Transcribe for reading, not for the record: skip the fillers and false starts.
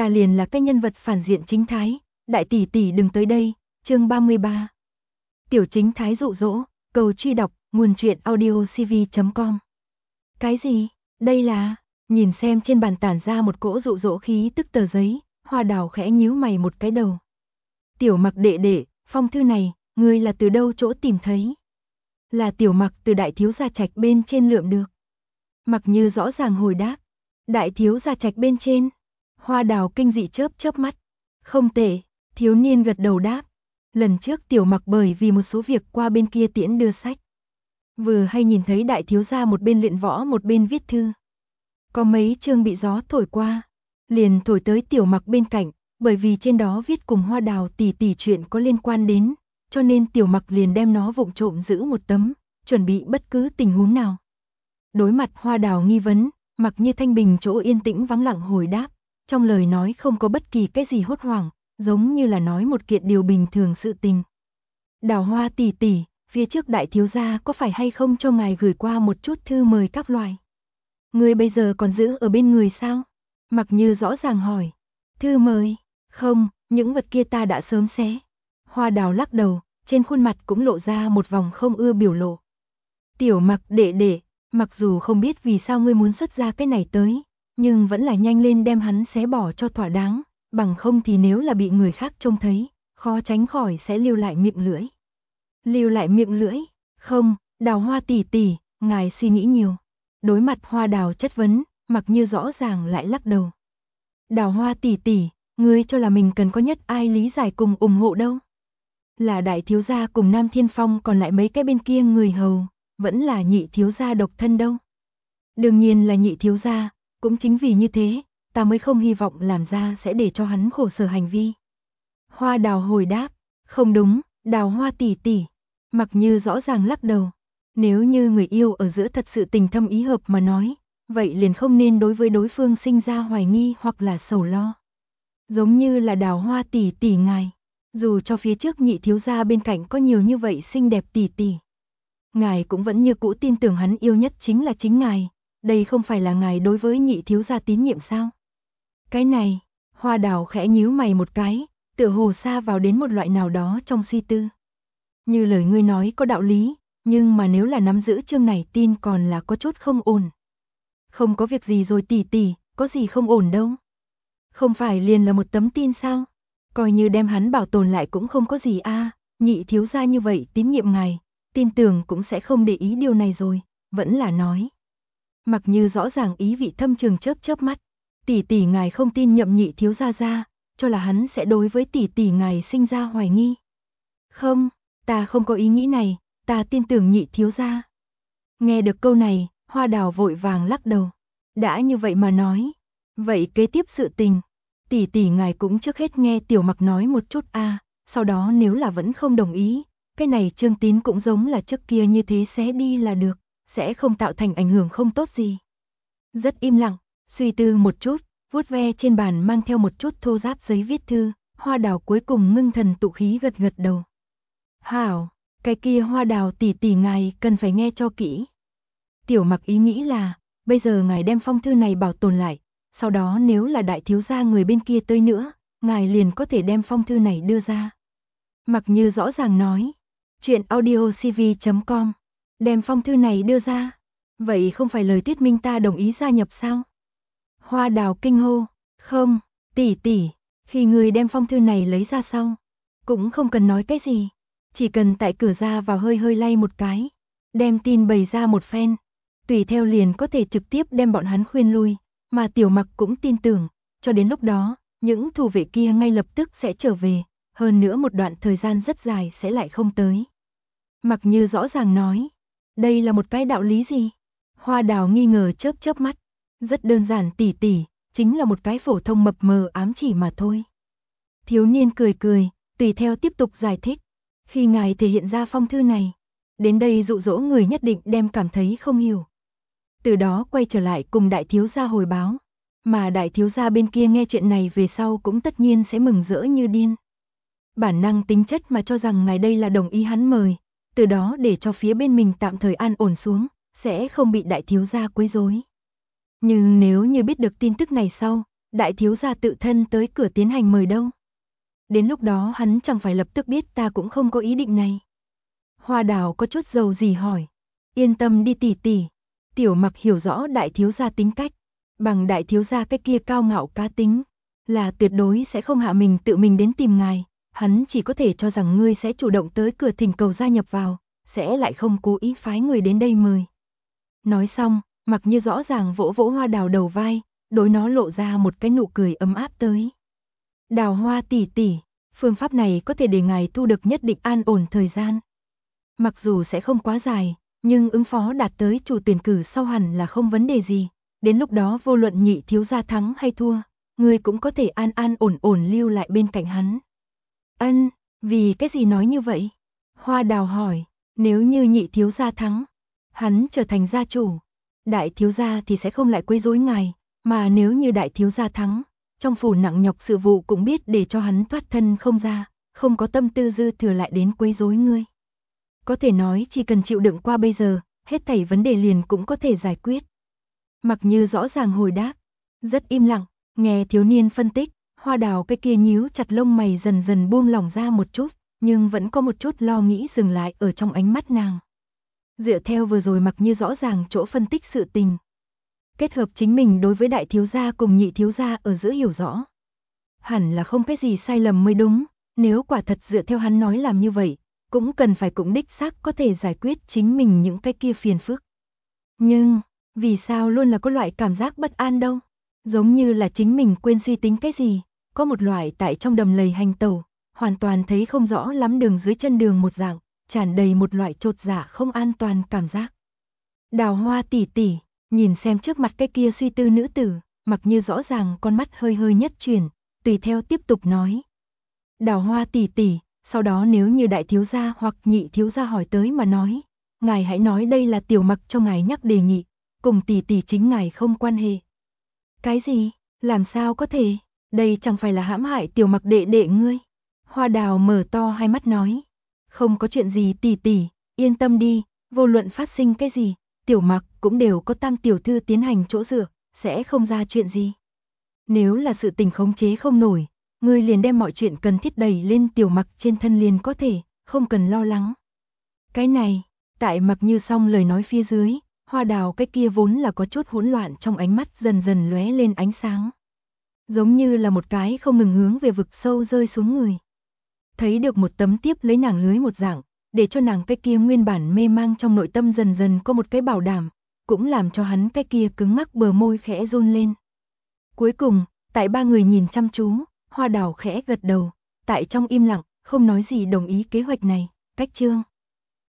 ta liền là cái nhân vật phản diện chính thái, đại tỷ tỷ đừng tới đây. Chương 33. Tiểu chính thái dụ dỗ, cầu truy đọc, nguồn truyện audiocv.com. Cái gì? Đây là... Nhìn xem trên bàn tản ra một cỗ dụ dỗ khí tức tờ giấy, Hoa Đào khẽ nhíu mày một cái đầu. Tiểu Mặc đệ đệ, phong thư này, ngươi là từ đâu chỗ tìm thấy? Là Tiểu Mặc từ đại thiếu gia trạch bên trên lượm được. Mặc Như rõ ràng hồi đáp. Đại thiếu gia trạch bên trên? Hoa Đào kinh dị chớp chớp mắt. Không tệ, thiếu niên gật đầu đáp. Lần trước Tiểu Mặc bởi vì một số việc qua bên kia tiễn đưa sách. Vừa hay nhìn thấy đại thiếu gia một bên luyện võ một bên viết thư. Có mấy chương bị gió thổi qua, liền thổi tới Tiểu Mặc bên cạnh, bởi vì trên đó viết cùng Hoa Đào tỷ tỷ chuyện có liên quan đến, cho nên Tiểu Mặc liền đem nó vụng trộm giữ một tấm, chuẩn bị bất cứ tình huống nào. Đối mặt Hoa Đào nghi vấn, Mặc Như thanh bình chỗ yên tĩnh vắng lặng hồi đáp, trong lời nói không có bất kỳ cái gì hốt hoảng, giống như là nói một kiện điều bình thường sự tình. Đào Hoa tỷ tỷ, phía trước đại thiếu gia có phải hay không cho ngài gửi qua một chút thư mời các loại? Ngươi bây giờ còn giữ ở bên người sao? Mặc Như rõ ràng hỏi. Thư mời? Không, những vật kia ta đã sớm xé. Hoa Đào lắc đầu, trên khuôn mặt cũng lộ ra một vòng không ưa biểu lộ. Tiểu Mặc đệ đệ, mặc dù không biết vì sao ngươi muốn xuất ra cái này tới, nhưng vẫn là nhanh lên đem hắn xé bỏ cho thỏa đáng, bằng không thì nếu là bị người khác trông thấy, khó tránh khỏi sẽ lưu lại miệng lưỡi. Lưu lại miệng lưỡi? Không, Đào Hoa tỷ tỷ, ngài suy nghĩ nhiều. Đối mặt Hoa Đào chất vấn, Mặc Như rõ ràng lại lắc đầu. Đào Hoa tỷ tỷ, ngươi cho là mình cần có nhất ai lý giải cùng ủng hộ đâu? Là đại thiếu gia cùng Nam Thiên Phong còn lại mấy cái bên kia người hầu, vẫn là nhị thiếu gia độc thân đâu? Đương nhiên là nhị thiếu gia, cũng chính vì như thế, ta mới không hy vọng làm ra sẽ để cho hắn khổ sở hành vi. Hoa Đào hồi đáp, không đúng, Đào Hoa tỷ tỷ. Mặc Như rõ ràng lắc đầu. Nếu như người yêu ở giữa thật sự tình thâm ý hợp mà nói, vậy liền không nên đối với đối phương sinh ra hoài nghi hoặc là sầu lo. Giống như là Đào Hoa tỷ tỷ ngài, dù cho phía trước nhị thiếu gia bên cạnh có nhiều như vậy xinh đẹp tỷ tỷ, ngài cũng vẫn như cũ tin tưởng hắn yêu nhất chính là chính ngài, đây không phải là ngài đối với nhị thiếu gia tín nhiệm sao? Cái này, Hoa Đào khẽ nhíu mày một cái, tựa hồ xa vào đến một loại nào đó trong suy tư. Như lời ngươi nói có đạo lý, nhưng mà nếu là nắm giữ chương này tin còn là có chút không ổn. Không có việc gì rồi tỷ tỷ, có gì không ổn đâu. Không phải liền là một tấm tin sao? Coi như đem hắn bảo tồn lại cũng không có gì a. Nhị thiếu gia như vậy tín nhiệm ngài, tin tưởng cũng sẽ không để ý điều này rồi, vẫn là nói. Mặc Như rõ ràng ý vị thâm trường chớp chớp mắt. Tỷ tỷ ngài không tin nhậm nhị thiếu gia ra, cho là hắn sẽ đối với tỷ tỷ ngài sinh ra hoài nghi. Không, ta không có ý nghĩ này, ta tin tưởng nhị thiếu gia. Nghe được câu này, Hoa Đào vội vàng lắc đầu. Đã như vậy mà nói, vậy kế tiếp sự tình, tỷ tỷ ngài cũng trước hết nghe Tiểu Mặc nói một chút a, sau đó nếu là vẫn không đồng ý, cái này Trương Tín cũng giống là trước kia như thế xé đi là được, sẽ không tạo thành ảnh hưởng không tốt gì. Rất im lặng, suy tư một chút, vuốt ve trên bàn mang theo một chút thô ráp giấy viết thư, Hoa Đào cuối cùng ngưng thần tụ khí gật gật đầu. Hảo, cái kia Hoa Đào tỷ tỷ ngài cần phải nghe cho kỹ. Tiểu Mặc ý nghĩ là, bây giờ ngài đem phong thư này bảo tồn lại, sau đó nếu là đại thiếu gia người bên kia tới nữa, ngài liền có thể đem phong thư này đưa ra. Mặc Như rõ ràng nói, chuyện audiocv.com, đem phong thư này đưa ra, vậy không phải lời thuyết minh ta đồng ý gia nhập sao? Hoa Đào kinh hô, không, tỷ tỷ, khi người đem phong thư này lấy ra sau, cũng không cần nói cái gì, chỉ cần tại cửa ra vào hơi hơi lay một cái, đem tin bày ra một phen, tùy theo liền có thể trực tiếp đem bọn hắn khuyên lui, mà Tiểu Mặc cũng tin tưởng, cho đến lúc đó, những thủ vệ kia ngay lập tức sẽ trở về, hơn nữa một đoạn thời gian rất dài sẽ lại không tới. Mặc Như rõ ràng nói, đây là một cái đạo lý gì? Hoa Đào nghi ngờ chớp chớp mắt, rất đơn giản tỷ tỷ, chính là một cái phổ thông mập mờ ám chỉ mà thôi. Thiếu niên cười cười, tùy theo tiếp tục giải thích, khi ngài thể hiện ra phong thư này, đến đây dụ dỗ người nhất định đem cảm thấy không hiểu. Từ đó quay trở lại cùng đại thiếu gia hồi báo, mà đại thiếu gia bên kia nghe chuyện này về sau cũng tất nhiên sẽ mừng rỡ như điên. Bản năng tính chất mà cho rằng ngài đây là đồng ý hắn mời, từ đó để cho phía bên mình tạm thời an ổn xuống, sẽ không bị đại thiếu gia quấy rối. Nhưng nếu như biết được tin tức này sau, đại thiếu gia tự thân tới cửa tiến hành mời đâu. Đến lúc đó hắn chẳng phải lập tức biết ta cũng không có ý định này. Hoa Đào có chút dầu gì hỏi. Yên tâm đi tỷ tỷ. Tiểu Mặc hiểu rõ đại thiếu gia tính cách. Bằng đại thiếu gia cái kia cao ngạo cá tính, là tuyệt đối sẽ không hạ mình tự mình đến tìm ngài. Hắn chỉ có thể cho rằng ngươi sẽ chủ động tới cửa thỉnh cầu gia nhập vào, sẽ lại không cố ý phái người đến đây mời. Nói xong, Mặc Như rõ ràng vỗ vỗ Hoa Đào đầu vai, đối nó lộ ra một cái nụ cười ấm áp tới. Đào Hoa tỷ tỷ, phương pháp này có thể để ngài thu được nhất định an ổn thời gian. Mặc dù sẽ không quá dài, nhưng ứng phó đạt tới chủ tuyển cử sau hẳn là không vấn đề gì. Đến lúc đó vô luận nhị thiếu gia thắng hay thua, ngươi cũng có thể an an ổn ổn lưu lại bên cạnh hắn. Ân, vì cái gì nói như vậy? Hoa Đào hỏi, nếu như nhị thiếu gia thắng, hắn trở thành gia chủ, đại thiếu gia thì sẽ không lại quấy rối ngài, mà nếu như đại thiếu gia thắng, trong phủ nặng nhọc sự vụ cũng biết để cho hắn thoát thân không ra, không có tâm tư dư thừa lại đến quấy rối ngươi. Có thể nói chỉ cần chịu đựng qua bây giờ, hết thảy vấn đề liền cũng có thể giải quyết. Mặc Như rõ ràng hồi đáp, rất im lặng, nghe thiếu niên phân tích, Hoa Đào cái kia nhíu chặt lông mày dần dần buông lỏng ra một chút, nhưng vẫn có một chút lo nghĩ dừng lại ở trong ánh mắt nàng. Dựa theo vừa rồi Mặc Như rõ ràng chỗ phân tích sự tình, kết hợp chính mình đối với đại thiếu gia cùng nhị thiếu gia ở giữa hiểu rõ, hẳn là không cái gì sai lầm mới đúng, nếu quả thật dựa theo hắn nói làm như vậy, cũng cần phải cũng đích xác có thể giải quyết chính mình những cái kia phiền phức. Nhưng, vì sao luôn là có loại cảm giác bất an đâu? Giống như là chính mình quên suy tính cái gì, có một loại tại trong đầm lầy hành tẩu, hoàn toàn thấy không rõ lắm đường dưới chân đường một dạng, tràn đầy một loại chột dạ không an toàn cảm giác. Đào Hoa tỷ tỷ, nhìn xem trước mặt cái kia suy tư nữ tử, Mặc Như rõ ràng con mắt hơi hơi nhất chuyển, tùy theo tiếp tục nói. Đào Hoa tỷ tỷ, sau đó nếu như đại thiếu gia hoặc nhị thiếu gia hỏi tới mà nói, ngài hãy nói đây là Tiểu Mặc cho ngài nhắc đề nghị, cùng tỷ tỷ chính ngài không quan hệ. Cái gì? Làm sao có thể? Đây chẳng phải là hãm hại Tiểu Mặc đệ đệ ngươi? Hoa Đào mở to hai mắt nói. Không có chuyện gì tỷ tỷ, yên tâm đi, vô luận phát sinh cái gì, Tiểu Mặc cũng đều có Tam tiểu thư tiến hành chỗ dựa, sẽ không ra chuyện gì. Nếu là sự tình khống chế không nổi, ngươi liền đem mọi chuyện cần thiết đẩy lên Tiểu Mặc trên thân liền có thể, không cần lo lắng. Cái này, tại Mặc Như xong lời nói phía dưới, Hoa Đào cái kia vốn là có chút hỗn loạn trong ánh mắt dần dần lóe lên ánh sáng. Giống như là một cái không ngừng hướng về vực sâu rơi xuống người. Thấy được một tấm tiếp lấy nàng lưới một dạng, để cho nàng cái kia nguyên bản mê mang trong nội tâm dần dần có một cái bảo đảm, cũng làm cho hắn cái kia cứng ngắc bờ môi khẽ run lên. Cuối cùng, tại ba người nhìn chăm chú, Hoa Đào khẽ gật đầu, tại trong im lặng, không nói gì đồng ý kế hoạch này, cách chương.